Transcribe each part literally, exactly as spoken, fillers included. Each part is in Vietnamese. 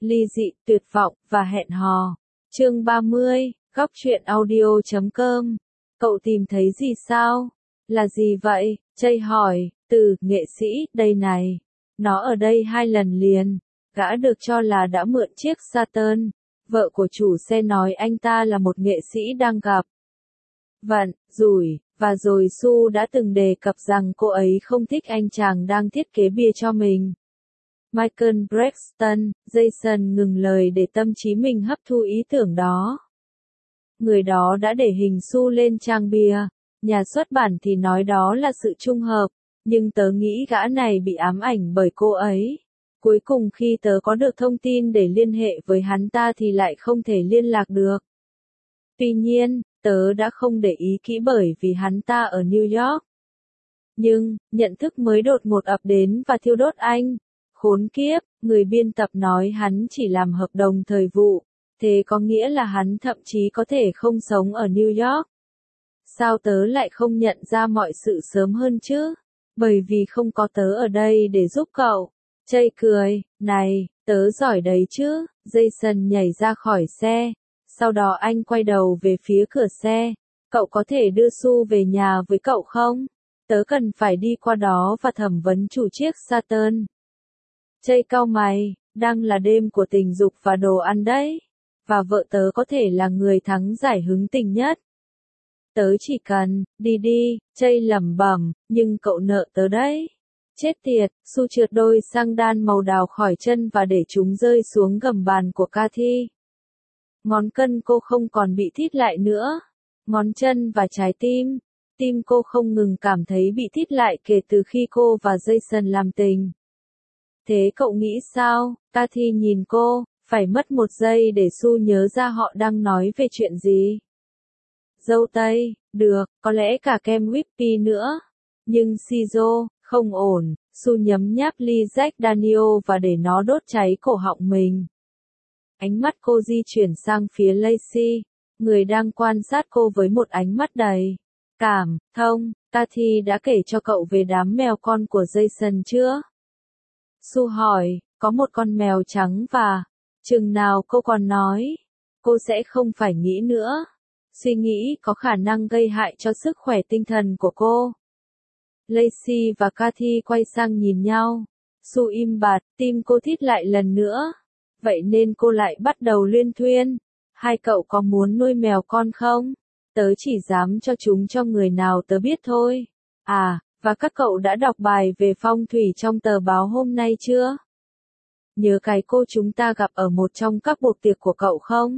ly dị, tuyệt vọng, và hẹn hò. Chương ba mươi, góc truyện audio chấm com. Cậu tìm thấy gì sao? Là gì vậy? Jay hỏi, từ, nghệ sĩ, đây này. Nó ở đây hai lần liền. Gã được cho là đã mượn chiếc Saturn. Vợ của chủ xe nói anh ta là một nghệ sĩ đang gặp vận, rủi, và rồi Su đã từng đề cập rằng cô ấy không thích anh chàng đang thiết kế bia cho mình. Michael Braxton, Jason ngừng lời để tâm trí mình hấp thu ý tưởng đó. Người đó đã để hình Su lên trang bia. Nhà xuất bản thì nói đó là sự trung hợp, nhưng tớ nghĩ gã này bị ám ảnh bởi cô ấy. Cuối cùng khi tớ có được thông tin để liên hệ với hắn ta thì lại không thể liên lạc được. Tuy nhiên, tớ đã không để ý kỹ bởi vì hắn ta ở New York. Nhưng, nhận thức mới đột ngột ập đến và thiêu đốt anh. Khốn kiếp, người biên tập nói hắn chỉ làm hợp đồng thời vụ. Thế có nghĩa là hắn thậm chí có thể không sống ở New York. Sao tớ lại không nhận ra mọi sự sớm hơn chứ? Bởi vì không có tớ ở đây để giúp cậu. Jay cười, này, tớ giỏi đấy chứ. Jason nhảy ra khỏi xe. Sau đó anh quay đầu về phía cửa xe. Cậu có thể đưa Su về nhà với cậu không? Tớ cần phải đi qua đó và thẩm vấn chủ chiếc Saturn. Jay cau mày, đang là đêm của tình dục và đồ ăn đấy. Và vợ tớ có thể là người thắng giải hứng tình nhất. Tớ chỉ cần, đi đi, Jay lẩm bẩm, nhưng cậu nợ tớ đấy. Chết tiệt, Su trượt đôi xăng đan màu đào khỏi chân và để chúng rơi xuống gầm bàn của Cathy. Ngón chân cô không còn bị thít lại nữa. Ngón chân và trái tim. Tim cô không ngừng cảm thấy bị thít lại kể từ khi cô và Jason làm tình. Thế cậu nghĩ sao? Cathy nhìn cô, phải mất một giây để Su nhớ ra họ đang nói về chuyện gì. Dâu tây, được, có lẽ cả kem whippy nữa. Nhưng Shizo, không ổn. Su nhấm nháp ly Jack Daniel và để nó đốt cháy cổ họng mình. Ánh mắt cô di chuyển sang phía Lacey, người đang quan sát cô với một ánh mắt đầy cảm thông. Cathy đã kể cho cậu về đám mèo con của Jason chưa? Su hỏi, có một con mèo trắng và, chừng nào cô còn nói, cô sẽ không phải nghĩ nữa. Suy nghĩ có khả năng gây hại cho sức khỏe tinh thần của cô. Lacey và Cathy quay sang nhìn nhau. Su im bặt, tim cô thít lại lần nữa. Vậy nên cô lại bắt đầu luyên thuyên. Hai cậu có muốn nuôi mèo con không? Tớ chỉ dám cho chúng cho người nào tớ biết thôi. À, và các cậu đã đọc bài về phong thủy trong tờ báo hôm nay chưa? Nhớ cái cô chúng ta gặp ở một trong các buổi tiệc của cậu không?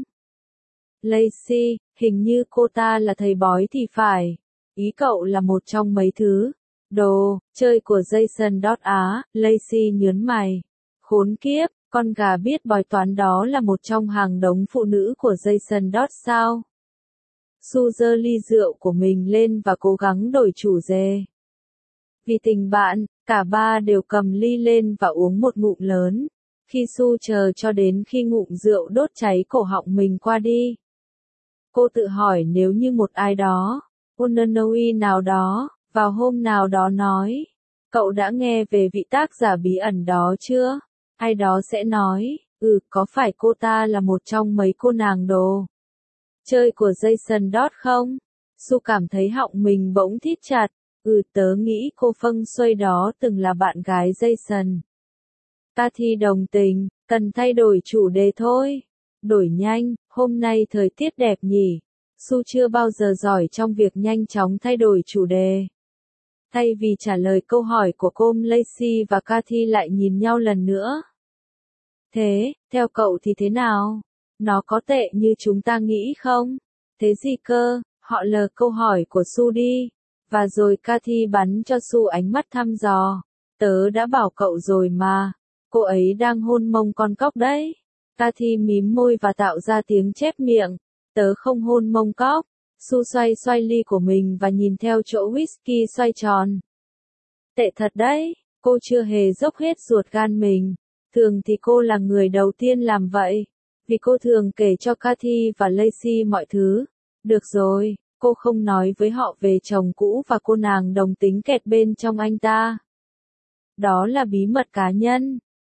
Lacey, hình như cô ta là thầy bói thì phải. Ý cậu là một trong mấy thứ đồ chơi của Jason Dodd á? Lacey nhớn mày. Khốn kiếp, con gà biết bói toán đó là một trong hàng đống phụ nữ của Jason Dodd sao? Su giơ ly rượu của mình lên và cố gắng đổi chủ đề. Vì tình bạn, cả ba đều cầm ly lên và uống một ngụm lớn. Khi Su chờ cho đến khi ngụm rượu đốt cháy cổ họng mình qua đi. Cô tự hỏi nếu như một ai đó, Unanoi nào đó, vào hôm nào đó nói, cậu đã nghe về vị tác giả bí ẩn đó chưa? Ai đó sẽ nói, ừ, có phải cô ta là một trong mấy cô nàng đồ chơi của Jason Dodd không? Su cảm thấy họng mình bỗng thít chặt, ừ, tớ nghĩ cô Feng Shui đó từng là bạn gái Jason. Cathy đồng tình, cần thay đổi chủ đề thôi. Đổi nhanh, hôm nay thời tiết đẹp nhỉ. Su chưa bao giờ giỏi trong việc nhanh chóng thay đổi chủ đề. Thay vì trả lời câu hỏi của cô, Lacey và Cathy lại nhìn nhau lần nữa. Thế, theo cậu thì thế nào? Nó có tệ như chúng ta nghĩ không? Thế gì cơ? Họ lờ câu hỏi của Su đi. Và rồi Cathy bắn cho Su ánh mắt thăm dò. Tớ đã bảo cậu rồi mà. Cô ấy đang hôn mông con cóc đấy. Cathy mím môi và tạo ra tiếng chép miệng. Tớ không hôn mông cóc. Su xoay xoay ly của mình và nhìn theo chỗ whisky xoay tròn. Tệ thật đấy, cô chưa hề dốc hết ruột gan mình. Thường thì cô là người đầu tiên làm vậy. Vì cô thường kể cho Cathy và Lacey mọi thứ. Được rồi, cô không nói với họ về chồng cũ và cô nàng đồng tính kẹt bên trong anh ta. Đó là bí mật cá nhân.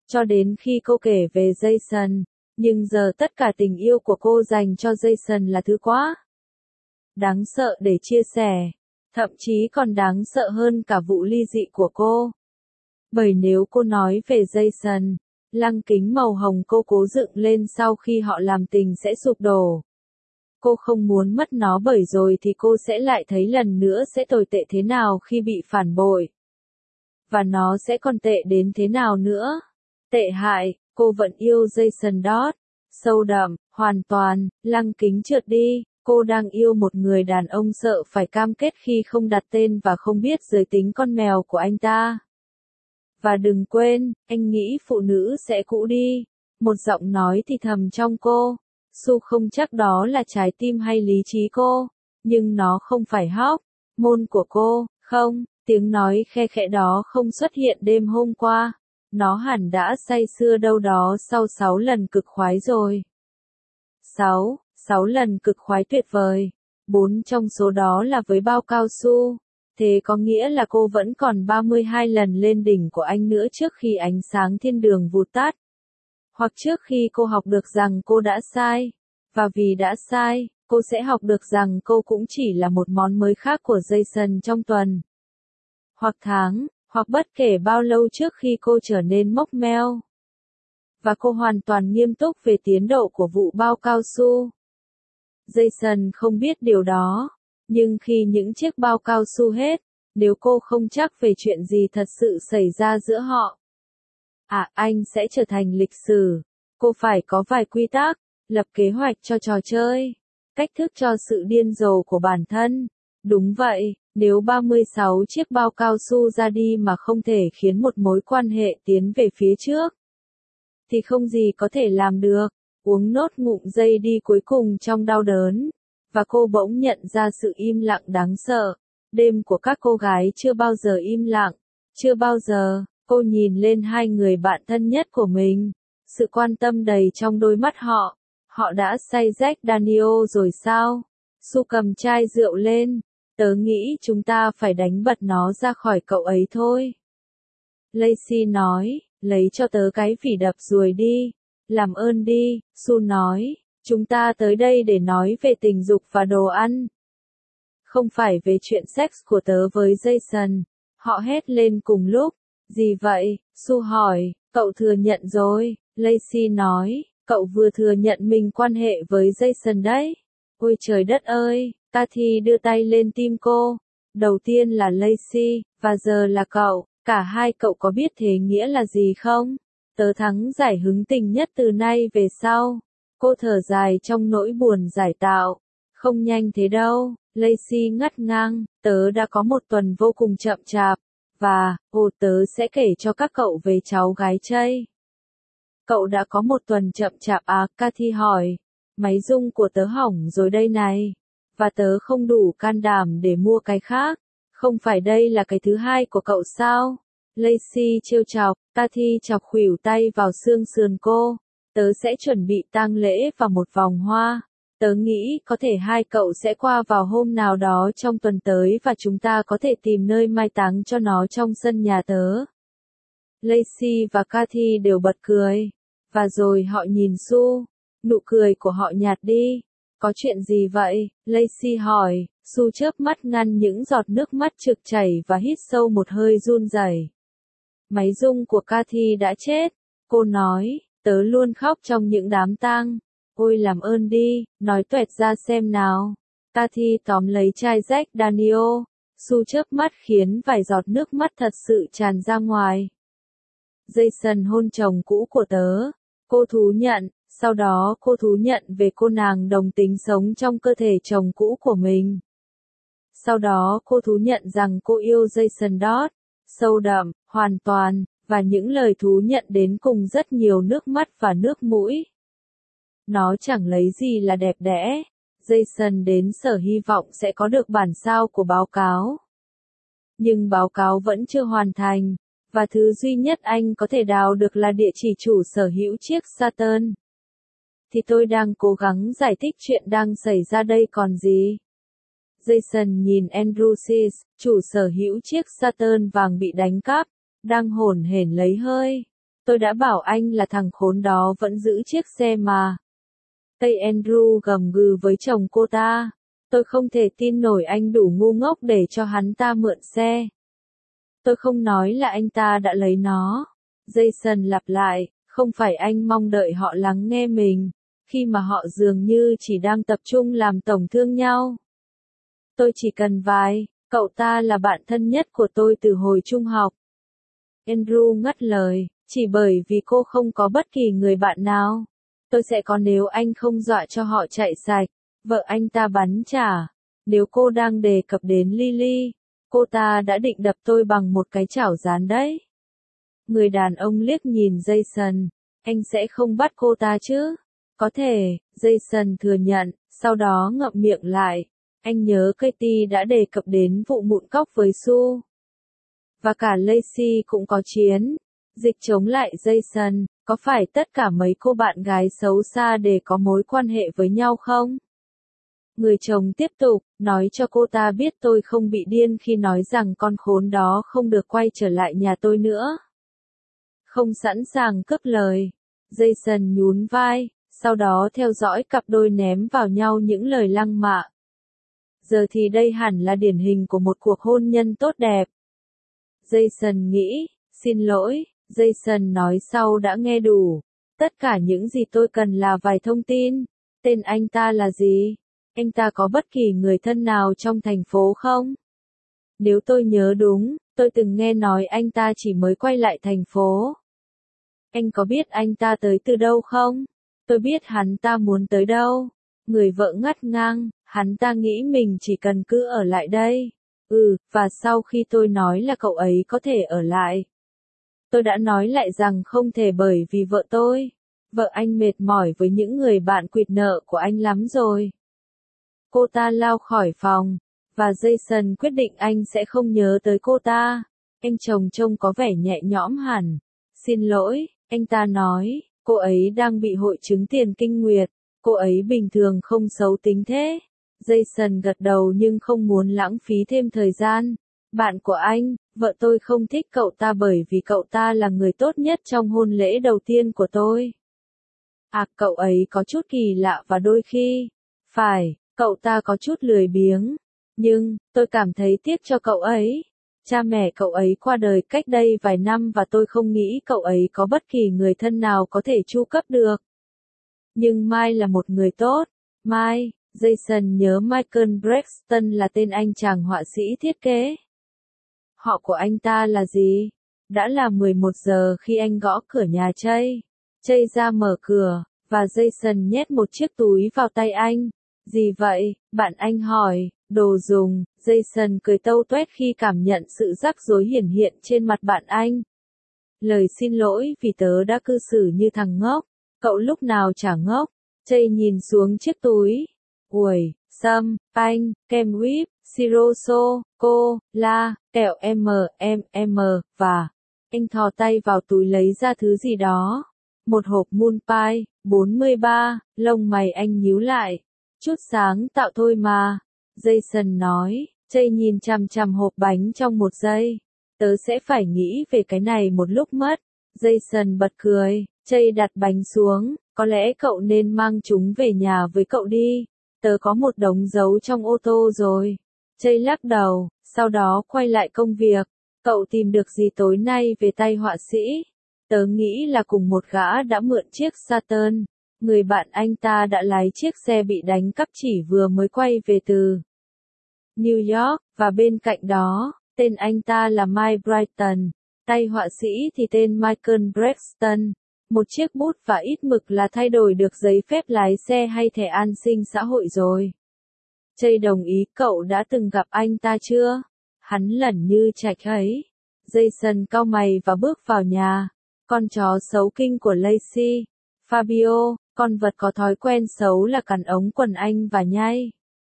cho đến khi cô kể về Jason, nhưng giờ tất cả tình yêu của cô dành cho Jason là thứ quá đáng sợ để chia sẻ, thậm chí còn đáng sợ hơn cả vụ ly dị của cô. Bởi nếu cô nói về Jason, lăng kính màu hồng cô cố dựng lên sau khi họ làm tình sẽ sụp đổ. Cô không muốn mất nó bởi rồi thì cô sẽ lại thấy lần nữa sẽ tồi tệ thế nào khi bị phản bội. Và nó sẽ còn tệ đến thế nào nữa. Tệ hại, cô vẫn yêu Jason Dodd. Sâu đậm, hoàn toàn, lăng kính trượt đi. Cô đang yêu một người đàn ông sợ phải cam kết khi không đặt tên và không biết giới tính con mèo của anh ta. Và đừng quên, anh nghĩ phụ nữ sẽ cũ đi. Một giọng nói thì thầm trong cô. Su không chắc đó là trái tim hay lý trí cô, nhưng nó không phải hóc môn của cô, không, tiếng nói khe khẽ đó không xuất hiện đêm hôm qua. Nó hẳn đã say sưa đâu đó sau sáu lần cực khoái rồi. Sáu, sáu lần cực khoái tuyệt vời. Bốn trong số đó là với bao cao su. Thế có nghĩa là cô vẫn còn ba mươi hai lần lên đỉnh của anh nữa trước khi ánh sáng thiên đường vụt tắt. Hoặc trước khi cô học được rằng cô đã sai. Và vì đã sai, cô sẽ học được rằng cô cũng chỉ là một món mới khác của Jason trong tuần. Hoặc tháng, hoặc bất kể bao lâu trước khi cô trở nên mốc meo. Và cô hoàn toàn nghiêm túc về tiến độ của vụ bao cao su. Jason không biết điều đó, nhưng khi những chiếc bao cao su hết, nếu cô không chắc về chuyện gì thật sự xảy ra giữa họ, à, anh sẽ trở thành lịch sử. Cô phải có vài quy tắc, lập kế hoạch cho trò chơi, cách thức cho sự điên rồ của bản thân. Đúng vậy, nếu ba mươi sáu chiếc bao cao su ra đi mà không thể khiến một mối quan hệ tiến về phía trước, thì không gì có thể làm được. Uống nốt ngụm dây đi cuối cùng trong đau đớn, và cô bỗng nhận ra sự im lặng đáng sợ. Đêm của các cô gái chưa bao giờ im lặng, chưa bao giờ. Cô nhìn lên hai người bạn thân nhất của mình, sự quan tâm đầy trong đôi mắt họ. Họ đã say Jack Daniel rồi sao? Su cầm chai rượu lên. Tớ nghĩ chúng ta phải đánh bật nó ra khỏi cậu ấy thôi. Lacey nói, lấy cho tớ cái vỉ đập ruồi đi. Làm ơn đi, Su nói, chúng ta tới đây để nói về tình dục và đồ ăn. Không phải về chuyện sex của tớ với Jason. Họ hét lên cùng lúc. Gì vậy? Su hỏi, cậu thừa nhận rồi. Lacey nói, cậu vừa thừa nhận mình quan hệ với Jason đấy. Ôi trời đất ơi, Cathy đưa tay lên tim cô. Đầu tiên là Lacey, và giờ là cậu. Cả hai cậu có biết thế nghĩa là gì không? Tớ thắng giải hứng tình nhất từ nay về sau. Cô thở dài trong nỗi buồn giải tạo. Không nhanh thế đâu. Lacey ngắt ngang, tớ đã có một tuần vô cùng chậm chạp. Và, ồ tớ sẽ kể cho các cậu về cháu gái Chây. Cậu đã có một tuần chậm chạp à? Cathy hỏi. Máy rung của tớ hỏng rồi đây này. Và tớ không đủ can đảm để mua cái khác. Không phải đây là cái thứ hai của cậu sao? Lacey trêu chọc, Cathy chọc khuỷu tay vào xương sườn cô. Tớ sẽ chuẩn bị tang lễ và một vòng hoa. Tớ nghĩ có thể hai cậu sẽ qua vào hôm nào đó trong tuần tới và chúng ta có thể tìm nơi mai táng cho nó trong sân nhà tớ. Lacey và Cathy đều bật cười. Và rồi họ nhìn Su. Nụ cười của họ nhạt đi. Có chuyện gì vậy? Lacey hỏi. Su chớp mắt ngăn những giọt nước mắt trực chảy và hít sâu một hơi run rẩy. Máy rung của Cathy đã chết. Cô nói, tớ luôn khóc trong những đám tang. Ôi làm ơn đi, nói tuẹt ra xem nào. Cathy tóm lấy chai Jack Daniel. Su chớp mắt khiến vài giọt nước mắt thật sự tràn ra ngoài. Jason hôn chồng cũ của tớ. Cô thú nhận, sau đó cô thú nhận về cô nàng đồng tính sống trong cơ thể chồng cũ của mình. Sau đó cô thú nhận rằng cô yêu Jason Dodd. Sâu đậm, hoàn toàn, và những lời thú nhận đến cùng rất nhiều nước mắt và nước mũi. Nó chẳng lấy gì là đẹp đẽ. Jason đến sở hy vọng sẽ có được bản sao của báo cáo. Nhưng báo cáo vẫn chưa hoàn thành, và thứ duy nhất anh có thể đào được là địa chỉ chủ sở hữu chiếc Saturn. Thì tôi đang cố gắng giải thích chuyện đang xảy ra đây còn gì. Jason nhìn Andrew Seas, chủ sở hữu chiếc Saturn vàng bị đánh cắp, đang hổn hển lấy hơi. Tôi đã bảo anh là thằng khốn đó vẫn giữ chiếc xe mà. Tây Andrew gầm gừ với chồng cô ta. Tôi không thể tin nổi anh đủ ngu ngốc để cho hắn ta mượn xe. Tôi không nói là anh ta đã lấy nó. Jason lặp lại, không phải anh mong đợi họ lắng nghe mình, khi mà họ dường như chỉ đang tập trung làm tổn thương nhau. Tôi chỉ cần vài, cậu ta là bạn thân nhất của tôi từ hồi trung học. Andrew ngắt lời, chỉ bởi vì cô không có bất kỳ người bạn nào. Tôi sẽ có nếu anh không dọa cho họ chạy sạch. Vợ anh ta bắn trả. Nếu cô đang đề cập đến Lily, cô ta đã định đập tôi bằng một cái chảo rán đấy. Người đàn ông liếc nhìn Jason, anh sẽ không bắt cô ta chứ? Có thể, Jason thừa nhận, sau đó ngậm miệng lại. Anh nhớ Katie đã đề cập đến vụ mụn cóc với Sue. Và cả Lacey cũng có chiến. Dịch chống lại Jason, có phải tất cả mấy cô bạn gái xấu xa để có mối quan hệ với nhau không? Người chồng tiếp tục, nói cho cô ta biết tôi không bị điên khi nói rằng con khốn đó không được quay trở lại nhà tôi nữa. Không sẵn sàng cướp lời. Jason nhún vai, sau đó theo dõi cặp đôi ném vào nhau những lời lăng mạ. Giờ thì đây hẳn là điển hình của một cuộc hôn nhân tốt đẹp. Jason nghĩ, xin lỗi, Jason nói sau đã nghe đủ. Tất cả những gì tôi cần là vài thông tin. Tên anh ta là gì? Anh ta có bất kỳ người thân nào trong thành phố không? Nếu tôi nhớ đúng, tôi từng nghe nói anh ta chỉ mới quay lại thành phố. Anh có biết anh ta tới từ đâu không? Tôi biết hắn ta muốn tới đâu. Người vợ ngắt ngang, hắn ta nghĩ mình chỉ cần cứ ở lại đây. Ừ, và sau khi tôi nói là cậu ấy có thể ở lại. Tôi đã nói lại rằng không thể bởi vì vợ tôi. Vợ anh mệt mỏi với những người bạn quỵt nợ của anh lắm rồi. Cô ta lao khỏi phòng, và Jason quyết định anh sẽ không nhớ tới cô ta. Anh chồng trông có vẻ nhẹ nhõm hẳn. Xin lỗi, anh ta nói, cô ấy đang bị hội chứng tiền kinh nguyệt. Cô ấy bình thường không xấu tính thế. Jason gật đầu nhưng không muốn lãng phí thêm thời gian. Bạn của anh, vợ tôi không thích cậu ta bởi vì cậu ta là người tốt nhất trong hôn lễ đầu tiên của tôi. À, cậu ấy có chút kỳ lạ và đôi khi, phải, cậu ta có chút lười biếng. Nhưng, tôi cảm thấy tiếc cho cậu ấy. Cha mẹ cậu ấy qua đời cách đây vài năm và tôi không nghĩ cậu ấy có bất kỳ người thân nào có thể chu cấp được. Nhưng Mai là một người tốt. Mai, Jason nhớ Michael Braxton là tên anh chàng họa sĩ thiết kế. Họ của anh ta là gì? Đã là mười một giờ khi anh gõ cửa nhà Chey. Chey ra mở cửa, và Jason nhét một chiếc túi vào tay anh. Gì vậy? Bạn anh hỏi. Đồ dùng. Jason cười tâu tuét khi cảm nhận sự rắc rối hiển hiện trên mặt bạn anh. Lời xin lỗi vì tớ đã cư xử như thằng ngốc. Cậu lúc nào chả ngốc. Chey nhìn xuống chiếc túi. Ui, sâm, panh, kem whip, siro so, cô, la, kẹo M M M, và anh thò tay vào túi lấy ra thứ gì đó. Một hộp moon pie, bốn mươi ba, lông mày anh nhíu lại. Chút sáng tạo thôi mà. Jason nói, Chey nhìn chằm chằm hộp bánh trong một giây. Tớ sẽ phải nghĩ về cái này một lúc mất. Jason bật cười, Chey đặt bánh xuống, có lẽ cậu nên mang chúng về nhà với cậu đi. Tớ có một đống dấu trong ô tô rồi. Chey lắc đầu, sau đó quay lại công việc. Cậu tìm được gì tối nay về tay họa sĩ? Tớ nghĩ là cùng một gã đã mượn chiếc Saturn. Người bạn anh ta đã lái chiếc xe bị đánh cắp chỉ vừa mới quay về từ New York, và bên cạnh đó, tên anh ta là Mike Brighton. Tay họa sĩ thì tên Michael Braxton. Một chiếc bút và ít mực là thay đổi được giấy phép lái xe hay thẻ an sinh xã hội rồi. Chey đồng ý, cậu đã từng gặp anh ta chưa? Hắn lẩn như trạch ấy. Jason cau mày và bước vào nhà. Con chó xấu kinh của Lacey. Fabio, con vật có thói quen xấu là cắn ống quần anh và nhai.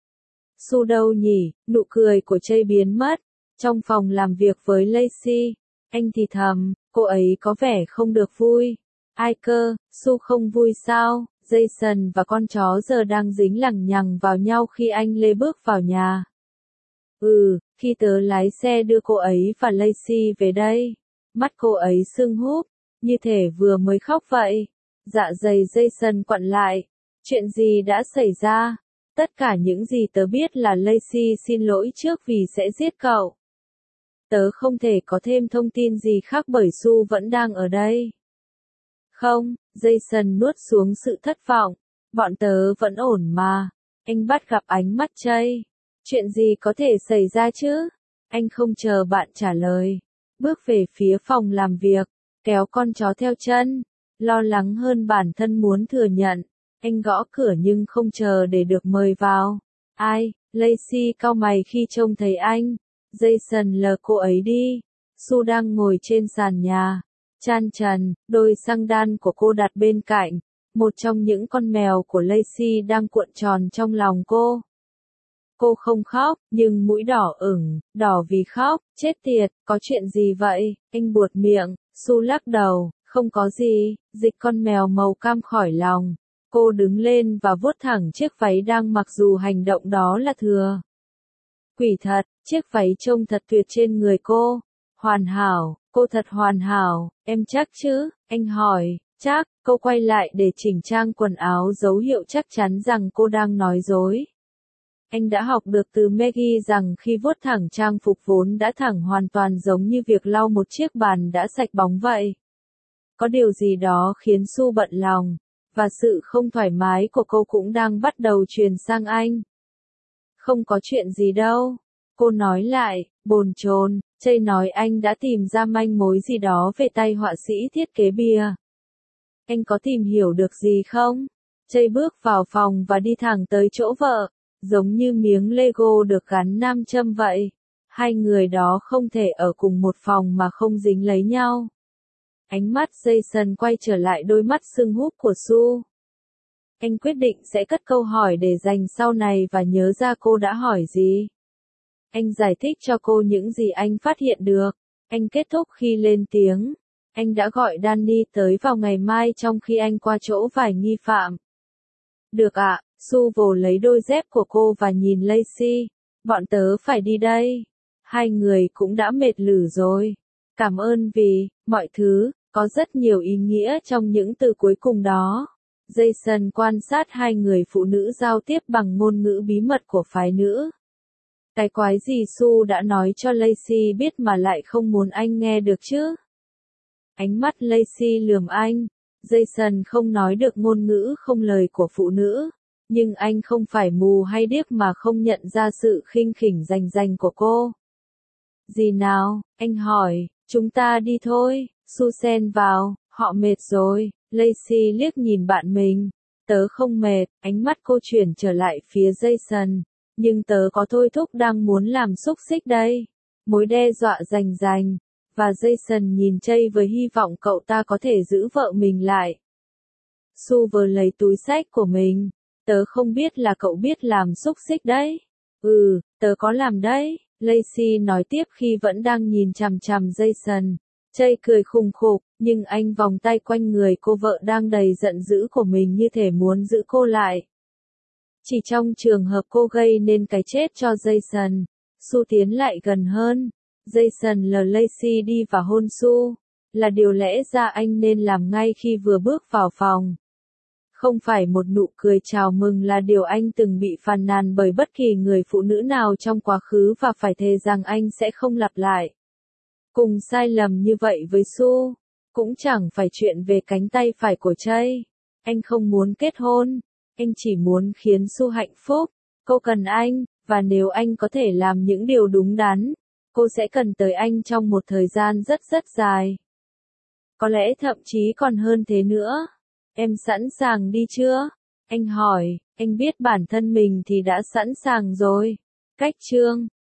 Su đâu nhỉ? Nụ cười của Chey biến mất. Trong phòng làm việc với Lacey, anh thì thầm, cô ấy có vẻ không được vui. Ai cơ, Su không vui sao? Jason và con chó giờ đang dính lằng nhằng vào nhau khi anh Lê bước vào nhà. Ừ, khi tớ lái xe đưa cô ấy và Lacey về đây. Mắt cô ấy sưng húp. như thể vừa mới khóc vậy. Dạ dày Jason quặn lại. Chuyện gì đã xảy ra? Tất cả những gì tớ biết là Lacey xin lỗi trước vì sẽ giết cậu. Tớ không thể có thêm thông tin gì khác bởi Sue vẫn đang ở đây. Không, Jason nuốt xuống sự thất vọng. Bọn tớ vẫn ổn mà. Anh bắt gặp ánh mắt Jay. Chuyện gì có thể xảy ra chứ? Anh không chờ bạn trả lời. Bước về phía phòng làm việc, kéo con chó theo chân. Lo lắng hơn bản thân muốn thừa nhận. Anh gõ cửa nhưng không chờ để được mời vào. Ai? Lacey cau mày khi trông thấy anh. Jason lờ cô ấy đi. Sue đang ngồi trên sàn nhà. Chan trần, đôi xăng đan của cô đặt bên cạnh. Một trong những con mèo của Lacey đang cuộn tròn trong lòng cô. Cô không khóc, nhưng mũi đỏ ửng, đỏ vì khóc, chết tiệt, có chuyện gì vậy? Anh buột miệng, Sue lắc đầu, không có gì, dịch con mèo màu cam khỏi lòng. Cô đứng lên và vuốt thẳng chiếc váy đang mặc dù hành động đó là thừa. Quỷ thật, chiếc váy trông thật tuyệt trên người cô. Hoàn hảo, cô thật hoàn hảo, em chắc chứ? Anh hỏi, chắc, cô quay lại để chỉnh trang quần áo dấu hiệu chắc chắn rằng cô đang nói dối. Anh đã học được từ Maggie rằng khi vuốt thẳng trang phục vốn đã thẳng hoàn toàn giống như việc lau một chiếc bàn đã sạch bóng vậy. Có điều gì đó khiến Sue bận lòng, và sự không thoải mái của cô cũng đang bắt đầu truyền sang anh. Không có chuyện gì đâu. Cô nói lại, bồn chồn, Jay nói anh đã tìm ra manh mối gì đó về tay họa sĩ thiết kế bìa. Anh có tìm hiểu được gì không? Jay bước vào phòng và đi thẳng tới chỗ vợ, giống như miếng Lego được gắn nam châm vậy. Hai người đó không thể ở cùng một phòng mà không dính lấy nhau. Ánh mắt Jason quay trở lại đôi mắt sưng húp của Sue. Anh quyết định sẽ cất câu hỏi để dành sau này và nhớ ra cô đã hỏi gì. Anh giải thích cho cô những gì anh phát hiện được. Anh kết thúc khi lên tiếng. Anh đã gọi Danny tới vào ngày mai trong khi anh qua chỗ vài nghi phạm. Được ạ, à, Sue vồ lấy đôi dép của cô và nhìn Lacey. Bọn tớ phải đi đây. Hai người cũng đã mệt lử rồi. Cảm ơn vì, mọi thứ, có rất nhiều ý nghĩa trong những từ cuối cùng đó. Jason quan sát hai người phụ nữ giao tiếp bằng ngôn ngữ bí mật của phái nữ. Cái quái gì Sue đã nói cho Lacey biết mà lại không muốn anh nghe được chứ? Ánh mắt Lacey lườm anh. Jason không nói được ngôn ngữ không lời của phụ nữ, nhưng anh không phải mù hay điếc mà không nhận ra sự khinh khỉnh rành rành của cô. Gì nào? Anh hỏi, chúng ta đi thôi. Sue xen vào, họ mệt rồi. Lacey liếc nhìn bạn mình. Tớ không mệt, ánh mắt cô chuyển trở lại phía Jason. Nhưng tớ có thôi thúc đang muốn làm xúc xích đây. Mối đe dọa rành rành. Và Jason nhìn Jay với hy vọng cậu ta có thể giữ vợ mình lại. Sue vừa lấy túi xách của mình. Tớ không biết là cậu biết làm xúc xích đấy. Ừ, tớ có làm đấy. Lacey nói tiếp khi vẫn đang nhìn chằm chằm Jason. Jay cười khùng khục, nhưng anh vòng tay quanh người cô vợ đang đầy giận dữ của mình như thể muốn giữ cô lại. Chỉ trong trường hợp cô gây nên cái chết cho Jason, Sue tiến lại gần hơn. Jason lờ Lacey đi và hôn Sue, là điều lẽ ra anh nên làm ngay khi vừa bước vào phòng. Không phải một nụ cười chào mừng là điều anh từng bị phàn nàn bởi bất kỳ người phụ nữ nào trong quá khứ và phải thề rằng anh sẽ không lặp lại. Cùng sai lầm như vậy với Sue, cũng chẳng phải chuyện về cánh tay phải của Jay. Anh không muốn kết hôn, anh chỉ muốn khiến Sue hạnh phúc. Cô cần anh, và nếu anh có thể làm những điều đúng đắn, cô sẽ cần tới anh trong một thời gian rất rất dài. Có lẽ thậm chí còn hơn thế nữa. Em sẵn sàng đi chưa? Anh hỏi, anh biết bản thân mình thì đã sẵn sàng rồi. Cách chương